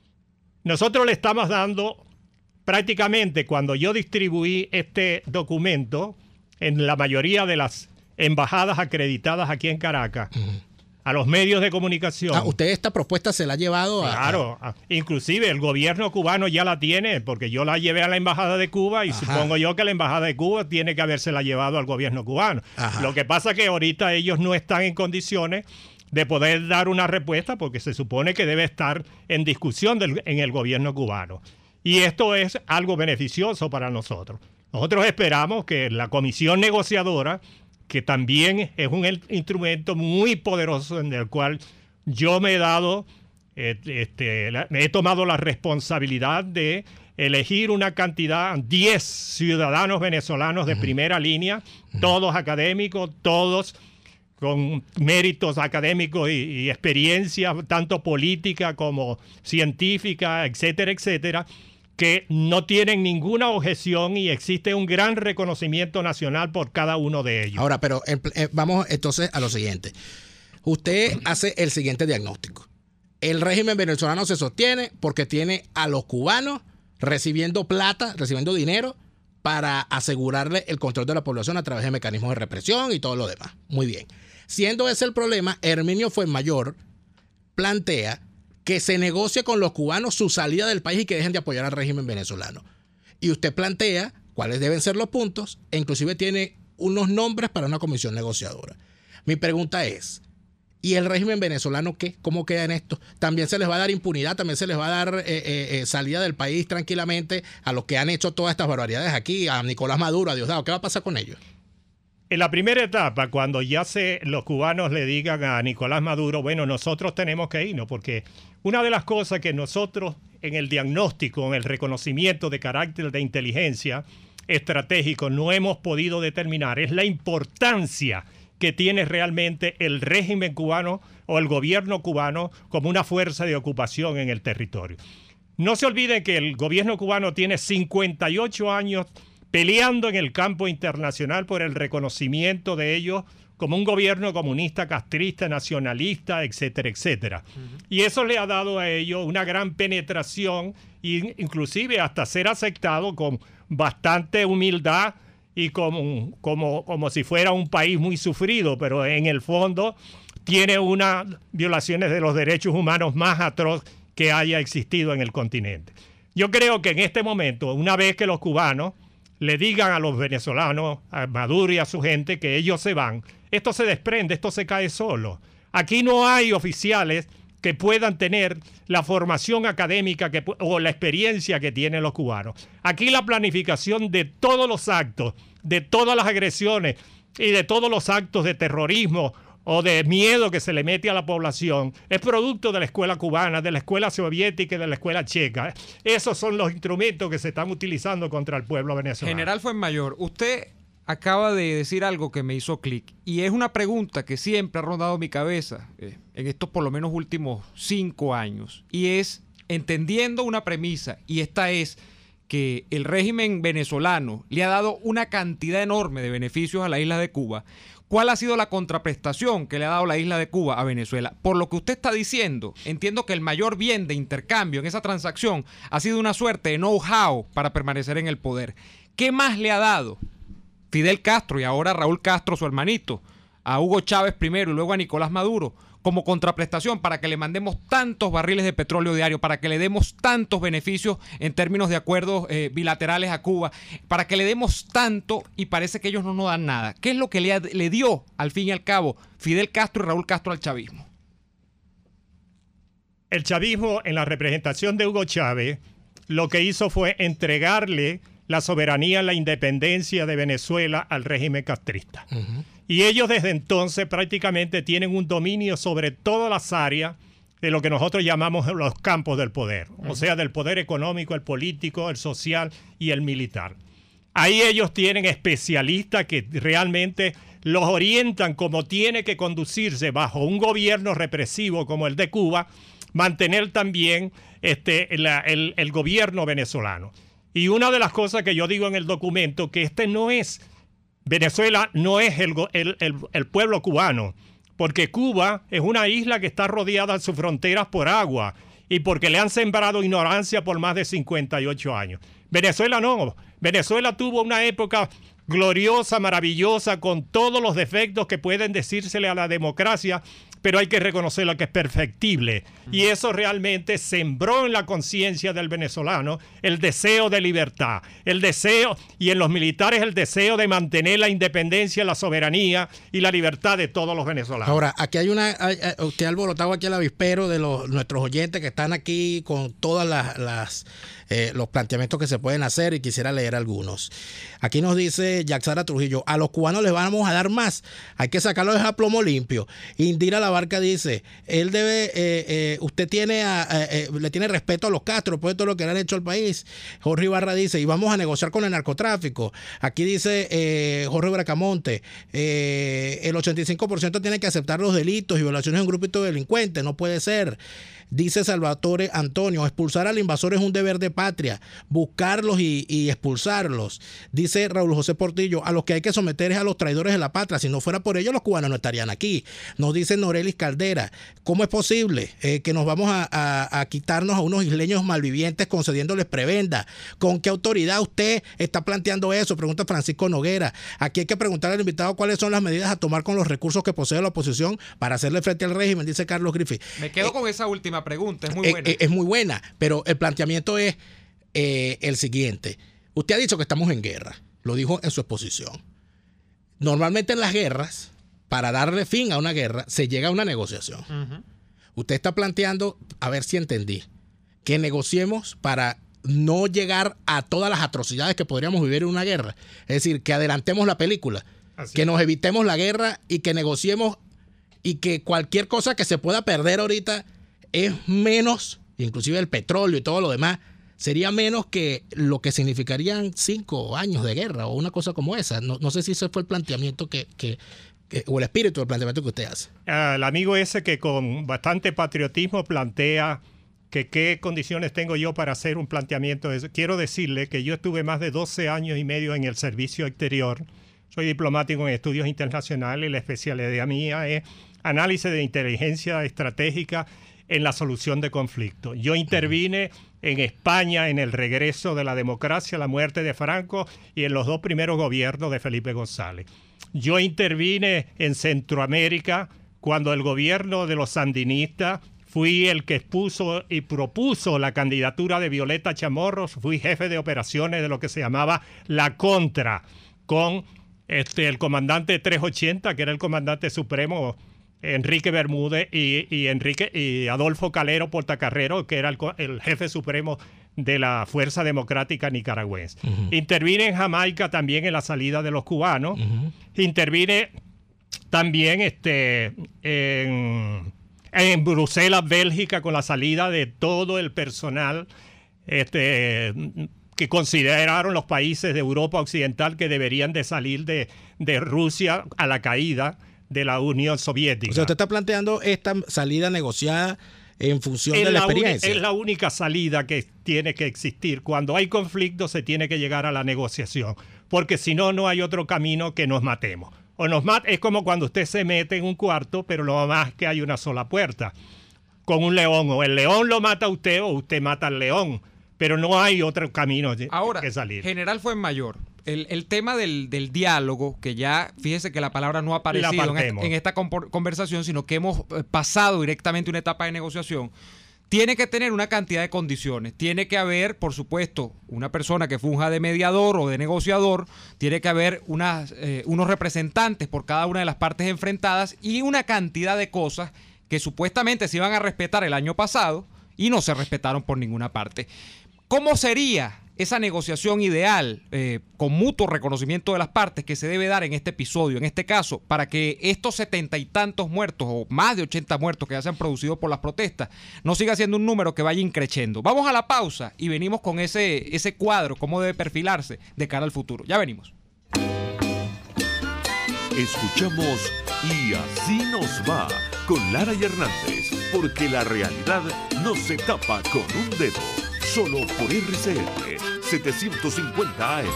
Nosotros le estamos dando prácticamente, cuando yo distribuí este documento en la mayoría de las embajadas acreditadas aquí en Caracas, uh-huh. a los medios de comunicación. Ah, ¿usted esta propuesta se la ha llevado a...? Claro, a, inclusive el gobierno cubano ya la tiene, porque yo la llevé a la embajada de Cuba y Ajá. supongo yo que la embajada de Cuba tiene que habérsela llevado al gobierno cubano. Ajá. Lo que pasa es que ahorita ellos no están en condiciones de poder dar una respuesta porque se supone que debe estar en discusión del, en el gobierno cubano. Y esto es algo beneficioso para nosotros. Nosotros esperamos que la comisión negociadora, que también es un instrumento muy poderoso en el cual yo me he dado, eh, este, la, he tomado la responsabilidad de elegir una cantidad, diez ciudadanos venezolanos de uh-huh. primera línea, uh-huh. todos académicos, todos con méritos académicos y, y experiencia, tanto política como científica, etcétera, etcétera, que no tienen ninguna objeción y existe un gran reconocimiento nacional por cada uno de ellos. Ahora, pero eh, vamos entonces a lo siguiente. Usted hace el siguiente diagnóstico. El régimen venezolano se sostiene porque tiene a los cubanos recibiendo plata, recibiendo dinero para asegurarle el control de la población a través de mecanismos de represión y todo lo demás. Muy bien. Siendo ese el problema, Herminio Fuenmayor plantea que se negocie con los cubanos su salida del país y que dejen de apoyar al régimen venezolano. Y usted plantea cuáles deben ser los puntos e inclusive tiene unos nombres para una comisión negociadora. Mi pregunta es, ¿y el régimen venezolano qué? ¿Cómo queda en esto? ¿También se les va a dar impunidad? ¿También se les va a dar eh, eh, salida del país tranquilamente a los que han hecho todas estas barbaridades aquí? A Nicolás Maduro, a Diosdado. ¿Qué va a pasar con ellos? En la primera etapa, cuando ya se, los cubanos le digan a Nicolás Maduro, bueno, nosotros tenemos que irnos, porque una de las cosas que nosotros en el diagnóstico, en el reconocimiento de carácter de inteligencia estratégico no hemos podido determinar es la importancia que tiene realmente el régimen cubano o el gobierno cubano como una fuerza de ocupación en el territorio. No se olviden que el gobierno cubano tiene cincuenta y ocho años peleando en el campo internacional por el reconocimiento de ellos como un gobierno comunista, castrista, nacionalista, etcétera, etcétera. Uh-huh. Y eso le ha dado a ellos una gran penetración e inclusive hasta ser aceptado con bastante humildad y como, como, como si fuera un país muy sufrido, pero en el fondo tiene unas violaciones de los derechos humanos más atroz que haya existido en el continente. Yo creo que en este momento, una vez que los cubanos le digan a los venezolanos, a Maduro y a su gente que ellos se van, esto se desprende, esto se cae solo. Aquí no hay oficiales que puedan tener la formación académica que, o la experiencia que tienen los cubanos. Aquí la planificación de todos los actos, de todas las agresiones y de todos los actos de terrorismo o de miedo que se le mete a la población es producto de la escuela cubana, de la escuela soviética y de la escuela checa. Esos son los instrumentos que se están utilizando contra el pueblo venezolano. General Fuenmayor, usted acaba de decir algo que me hizo clic y es una pregunta que siempre ha rondado mi cabeza eh, en estos por lo menos últimos cinco años, y es, entendiendo una premisa, y esta es que el régimen venezolano le ha dado una cantidad enorme de beneficios a la isla de Cuba, ¿cuál ha sido la contraprestación que le ha dado la isla de Cuba a Venezuela? Por lo que usted está diciendo, entiendo que el mayor bien de intercambio en esa transacción ha sido una suerte de know-how para permanecer en el poder. ¿Qué más le ha dado Fidel Castro y ahora Raúl Castro, su hermanito, a Hugo Chávez primero y luego a Nicolás Maduro, como contraprestación para que le mandemos tantos barriles de petróleo diario, para que le demos tantos beneficios en términos de acuerdos eh, bilaterales a Cuba, para que le demos tanto y parece que ellos no nos dan nada? ¿Qué es lo que le, le dio, al fin y al cabo, Fidel Castro y Raúl Castro al chavismo? El chavismo, en la representación de Hugo Chávez, lo que hizo fue entregarle la soberanía, la independencia de Venezuela al régimen castrista. Uh-huh. Y ellos desde entonces prácticamente tienen un dominio sobre todas las áreas de lo que nosotros llamamos los campos del poder. Uh-huh. O sea, del poder económico, el político, el social y el militar. Ahí ellos tienen especialistas que realmente los orientan como tiene que conducirse bajo un gobierno represivo como el de Cuba, mantener también este, la, el, el gobierno venezolano. Y una de las cosas que yo digo en el documento, que este no es, Venezuela no es el, el, el, el pueblo cubano, porque Cuba es una isla que está rodeada en sus fronteras por agua y porque le han sembrado ignorancia por más de cincuenta y ocho años. Venezuela no, Venezuela tuvo una época gloriosa, maravillosa, con todos los defectos que pueden decírsele a la democracia, pero hay que reconocerla que es perfectible. Y eso realmente sembró en la conciencia del venezolano el deseo de libertad, el deseo, y en los militares el deseo de mantener la independencia, la soberanía y la libertad de todos los venezolanos. Ahora, aquí hay una, hay, usted ha alborotado aquí el avispero de los, nuestros oyentes que están aquí con todas las, las eh, los planteamientos que se pueden hacer, y quisiera leer algunos. Aquí nos dice Yaxara Trujillo: a los cubanos les vamos a dar más, hay que sacarlos a plomo limpio. Indira Labarca dice: él debe, eh, eh, usted tiene a, eh, le tiene respeto a los Castro después de todo lo que le han hecho al país. Jorge Ibarra dice: y vamos a negociar con el narcotráfico. Aquí dice eh, Jorge Bracamonte: eh, el ochenta y cinco por ciento tiene que aceptar los delitos y violaciones de un grupito de delincuentes, no puede ser. Dice Salvatore Antonio: expulsar al invasor es un deber de patria, buscarlos y, y expulsarlos. Dice Raúl José Portillo: a los que hay que someter es a los traidores de la patria, si no fuera por ellos los cubanos no estarían aquí. Nos dice Norelis Caldera: ¿cómo es posible eh, que nos vamos a, a, a quitarnos a unos isleños malvivientes concediéndoles prebenda? ¿Con qué autoridad usted está planteando eso? Pregunta Francisco Noguera. Aquí hay que preguntar al invitado cuáles son las medidas a tomar con los recursos que posee la oposición para hacerle frente al régimen, dice Carlos Griffith. Me quedo eh, con esa última pregunta, es muy buena. Es, es muy buena, pero el planteamiento es eh, el siguiente. Usted ha dicho que estamos en guerra, lo dijo en su exposición. Normalmente en las guerras, para darle fin a una guerra, se llega a una negociación. Uh-huh. Usted está planteando, a ver si entendí, que negociemos para no llegar a todas las atrocidades que podríamos vivir en una guerra. Es decir, que adelantemos la película, Así que es. nos evitemos la guerra y que negociemos, y que cualquier cosa que se pueda perder ahorita es menos, inclusive el petróleo y todo lo demás, sería menos que lo que significarían cinco años de guerra o una cosa como esa. No, no sé si ese fue el planteamiento que, que, que o el espíritu del planteamiento que usted hace. El amigo ese que con bastante patriotismo plantea que qué condiciones tengo yo para hacer un planteamiento de eso. Quiero decirle que yo estuve más de doce años y medio en el servicio exterior soy diplomático en estudios internacionales y la especialidad mía es análisis de inteligencia estratégica en la solución de conflictos. Yo intervine en España en el regreso de la democracia, la muerte de Franco y en los dos primeros gobiernos de Felipe González. Yo intervine en Centroamérica cuando el gobierno de los sandinistas, fui el que expuso y propuso la candidatura de Violeta Chamorro, fui jefe de operaciones de lo que se llamaba la Contra, con este, el comandante trescientos ochenta, que era el comandante supremo, Enrique Bermúdez, y, y, Enrique, y Adolfo Calero Portacarrero, que era el, el jefe supremo de la Fuerza Democrática Nicaragüense. Uh-huh. Intervine en Jamaica también en la salida de los cubanos. Uh-huh. Intervine también este, en, en Bruselas, Bélgica, con la salida de todo el personal este, que consideraron los países de Europa Occidental que deberían de salir de, de Rusia a la caída de la Unión Soviética. O sea, usted está planteando esta salida negociada en función es de la, la experiencia. Es la única salida que tiene que existir. Cuando hay conflicto se tiene que llegar a la negociación, porque si no, no hay otro camino que nos matemos. O nos mat es como cuando usted se mete en un cuarto, pero no más que hay una sola puerta, con un león. O el león lo mata a usted o usted mata al león, pero no hay otro camino Ahora, que salir. General Fuenmayor, el, el tema del, del diálogo, que ya, fíjese que la palabra no ha aparecido en esta, en esta conversación, sino que hemos pasado directamente una etapa de negociación, tiene que tener una cantidad de condiciones. Tiene que haber, por supuesto, una persona que funja de mediador o de negociador, tiene que haber unas, eh, unos representantes por cada una de las partes enfrentadas y una cantidad de cosas que supuestamente se iban a respetar el año pasado y no se respetaron por ninguna parte. ¿Cómo sería esa negociación ideal, eh, con mutuo reconocimiento de las partes, que se debe dar en este episodio, en este caso, para que estos setenta y tantos muertos o más de ochenta muertos que ya se han producido por las protestas no siga siendo un número que vaya increciendo? Vamos a la pausa y venimos con ese, ese cuadro, cómo debe perfilarse de cara al futuro. Ya venimos. Escuchamos Y Así Nos Va con Lara y Hernández, porque la realidad no se tapa con un dedo. Solo por R C R setecientos cincuenta A M.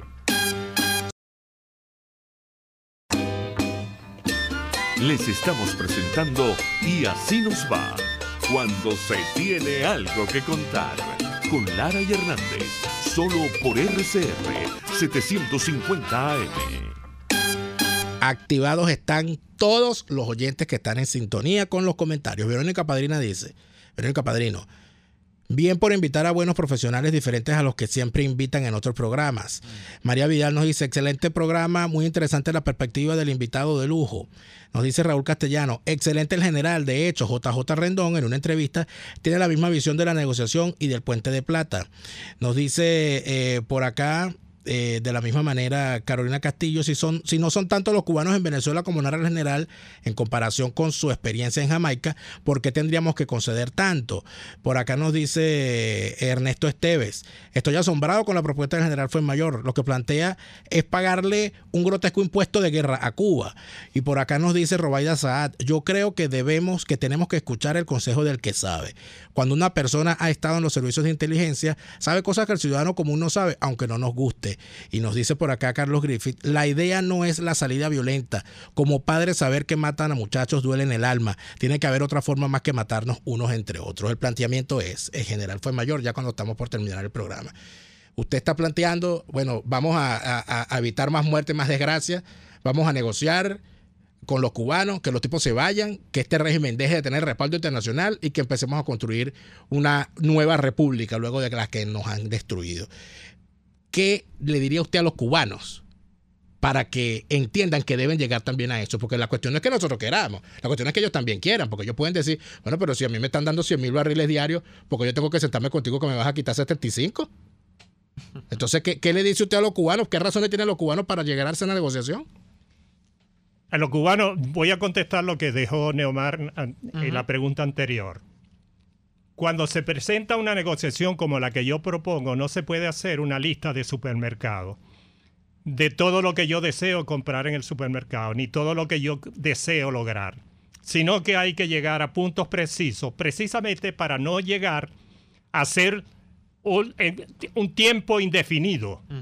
Les estamos presentando Y Así Nos Va, cuando se tiene algo que contar, con Lara y Hernández, solo por R C R setecientos cincuenta A M. Activados están todos los oyentes que están en sintonía con los comentarios. Verónica Padrina dice, Verónica Padrino, bien por invitar a buenos profesionales diferentes a los que siempre invitan en otros programas. Mm. María Vidal nos dice, excelente programa, muy interesante la perspectiva del invitado de lujo. Nos dice Raúl Castellano, excelente el general. De hecho, J J Rendón en una entrevista tiene la misma visión de la negociación y del Puente de Plata. Nos dice eh, por acá... Eh, de la misma manera, Carolina Castillo, si, son, si no son tanto los cubanos en Venezuela como narra el general en comparación con su experiencia en Jamaica, ¿por qué tendríamos que conceder tanto? Por acá nos dice Ernesto Esteves, estoy asombrado con la propuesta del general Fuenmayor, lo que plantea es pagarle un grotesco impuesto de guerra a Cuba. Y por acá nos dice Robaida Saad, yo creo que debemos, que tenemos que escuchar el consejo del que sabe. Cuando una persona ha estado en los servicios de inteligencia, sabe cosas que el ciudadano común no sabe, aunque no nos guste. Y nos dice por acá Carlos Griffith, la idea no es la salida violenta. Como padre, saber que matan a muchachos duele en el alma. Tiene que haber otra forma más que matarnos unos entre otros. El planteamiento es, el general Fuenmayor, ya cuando estamos por terminar el programa. Usted está planteando, bueno, vamos a, a, a evitar más muerte, más desgracia, vamos a negociar con los cubanos, que los tipos se vayan, que este régimen deje de tener respaldo internacional y que empecemos a construir una nueva república luego de las que nos han destruido. ¿Qué le diría usted a los cubanos para que entiendan que deben llegar también a eso? Porque la cuestión no es que nosotros queramos, la cuestión es que ellos también quieran, porque ellos pueden decir, bueno, pero si a mí me están dando cien mil barriles diarios, porque yo tengo que sentarme contigo que me vas a quitar setenta y cinco. Entonces, ¿qué, qué le dice usted a los cubanos? ¿Qué razones tienen los cubanos para llegar a esa negociación? A los cubanos, voy a contestar lo que dejó Neomar en uh-huh. la pregunta anterior. Cuando se presenta una negociación como la que yo propongo, no se puede hacer una lista de supermercados de todo lo que yo deseo comprar en el supermercado, ni todo lo que yo deseo lograr, sino que hay que llegar a puntos precisos, precisamente para no llegar a ser un, un tiempo indefinido. Uh-huh.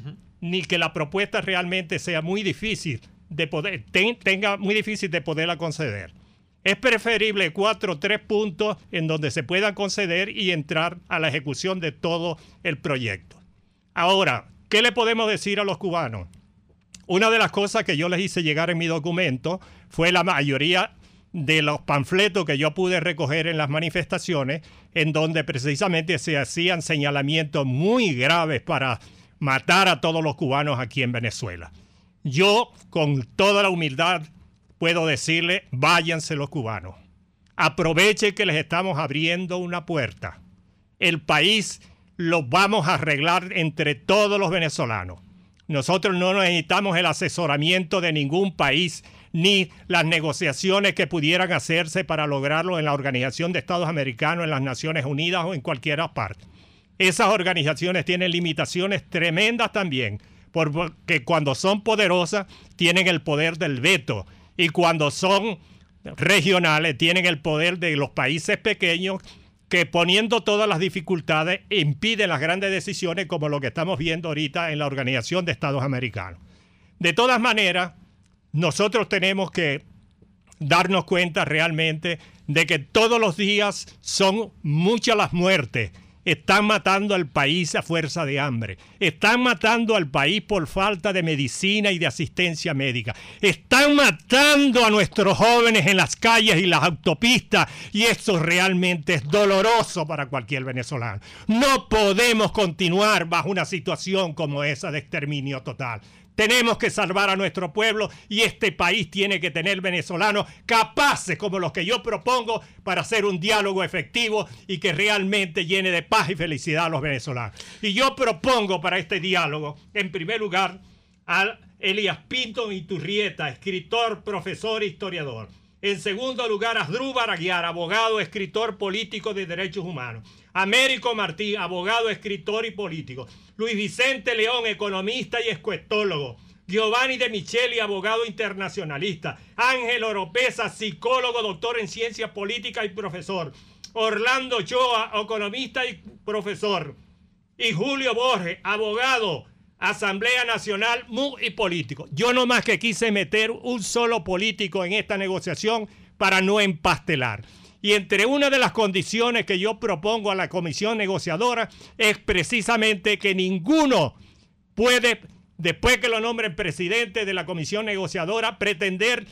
ni que la propuesta realmente sea muy difícil de poder, ten, tenga muy difícil de poderla conceder. Es preferible cuatro o tres puntos en donde se puedan conceder y entrar a la ejecución de todo el proyecto. Ahora, ¿qué le podemos decir a los cubanos? Una de las cosas que yo les hice llegar en mi documento fue la mayoría de los panfletos que yo pude recoger en las manifestaciones, en donde precisamente se hacían señalamientos muy graves para matar a todos los cubanos aquí en Venezuela. Yo, con toda la humildad, puedo decirle, váyanse los cubanos. Aprovechen que les estamos abriendo una puerta. El país lo vamos a arreglar entre todos los venezolanos. Nosotros no necesitamos el asesoramiento de ningún país ni las negociaciones que pudieran hacerse para lograrlo en la Organización de Estados Americanos, en las Naciones Unidas o en cualquier parte. Esas organizaciones tienen limitaciones tremendas también, porque cuando son poderosas tienen el poder del veto y cuando son regionales tienen el poder de los países pequeños que, poniendo todas las dificultades, impiden las grandes decisiones como lo que estamos viendo ahorita en la Organización de Estados Americanos. De todas maneras, nosotros tenemos que darnos cuenta realmente de que todos los días son muchas las muertes. Están matando al país a fuerza de hambre. Están matando al país por falta de medicina y de asistencia médica. Están matando a nuestros jóvenes en las calles y las autopistas. Y eso realmente es doloroso para cualquier venezolano. No podemos continuar bajo una situación como esa de exterminio total. Tenemos que salvar a nuestro pueblo y este país tiene que tener venezolanos capaces como los que yo propongo para hacer un diálogo efectivo y que realmente llene de paz y felicidad a los venezolanos. Y yo propongo para este diálogo, en primer lugar, a Elías Pinto Iturrieta, escritor, profesor e historiador. En segundo lugar, a Asdrúbal Aguiar, abogado, escritor político de derechos humanos. Américo Martí, abogado, escritor y político. Luis Vicente León, economista y escuetólogo. Giovanni de Micheli, abogado internacionalista. Ángel Oropesa, psicólogo, doctor en ciencias políticas y profesor. Orlando Ochoa, economista y profesor. Y Julio Borges, abogado, Asamblea Nacional, M U y político. Yo no más que quise meter un solo político en esta negociación para no empastelar. Y entre una de las condiciones que yo propongo a la comisión negociadora es precisamente que ninguno puede, después que lo nombren presidente de la comisión negociadora, pretender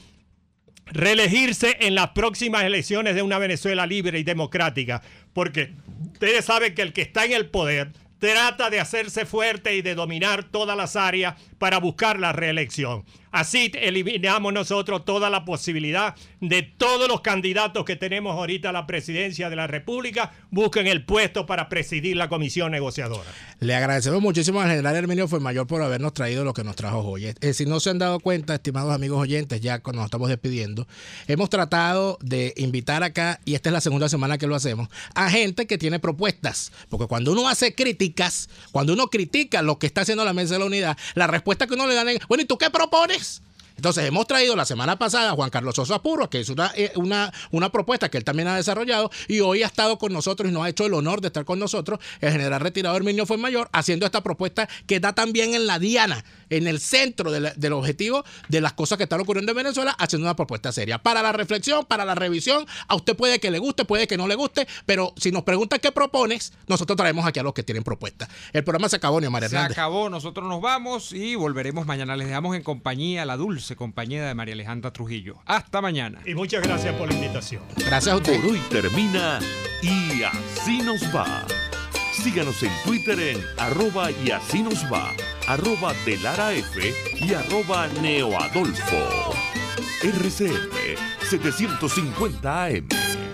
reelegirse en las próximas elecciones de una Venezuela libre y democrática. Porque ustedes saben que el que está en el poder trata de hacerse fuerte y de dominar todas las áreas para buscar la reelección. Así eliminamos nosotros toda la posibilidad de todos los candidatos que tenemos ahorita a la presidencia de la República busquen el puesto para presidir la comisión negociadora. Le agradecemos muchísimo al general Herminio Fuenmayor por habernos traído lo que nos trajo hoy. Eh, si no se han dado cuenta, estimados amigos oyentes, ya cuando nos estamos despidiendo, hemos tratado de invitar acá, y esta es la segunda semana que lo hacemos, a gente que tiene propuestas. Porque cuando uno hace críticas, cuando uno critica lo que está haciendo la Mesa de la Unidad, la respuesta que uno le da es, bueno, ¿y tú qué propones? Entonces hemos traído la semana pasada a Juan Carlos Sosa Puro, que es una, una, una propuesta que él también ha desarrollado, y hoy ha estado con nosotros y nos ha hecho el honor de estar con nosotros el general retirado Herminio Fuenmayor, haciendo esta propuesta que da también en la diana, en el centro de la, del objetivo de las cosas que están ocurriendo en Venezuela, haciendo una propuesta seria. Para la reflexión, para la revisión, a usted puede que le guste, puede que no le guste, pero si nos preguntan qué propones, nosotros traemos aquí a los que tienen propuestas. El programa se acabó, María Hernández. Se acabó, nosotros nos vamos y volveremos mañana. Les dejamos en compañía, la dulce compañía de María Alejandra Trujillo. Hasta mañana. Y muchas gracias por la invitación. Gracias a usted. Por hoy termina Y Así Nos Va. Síganos en Twitter en arroba y así nos va, arroba Delara F y arroba Neoadolfo. R C F setecientos cincuenta A M.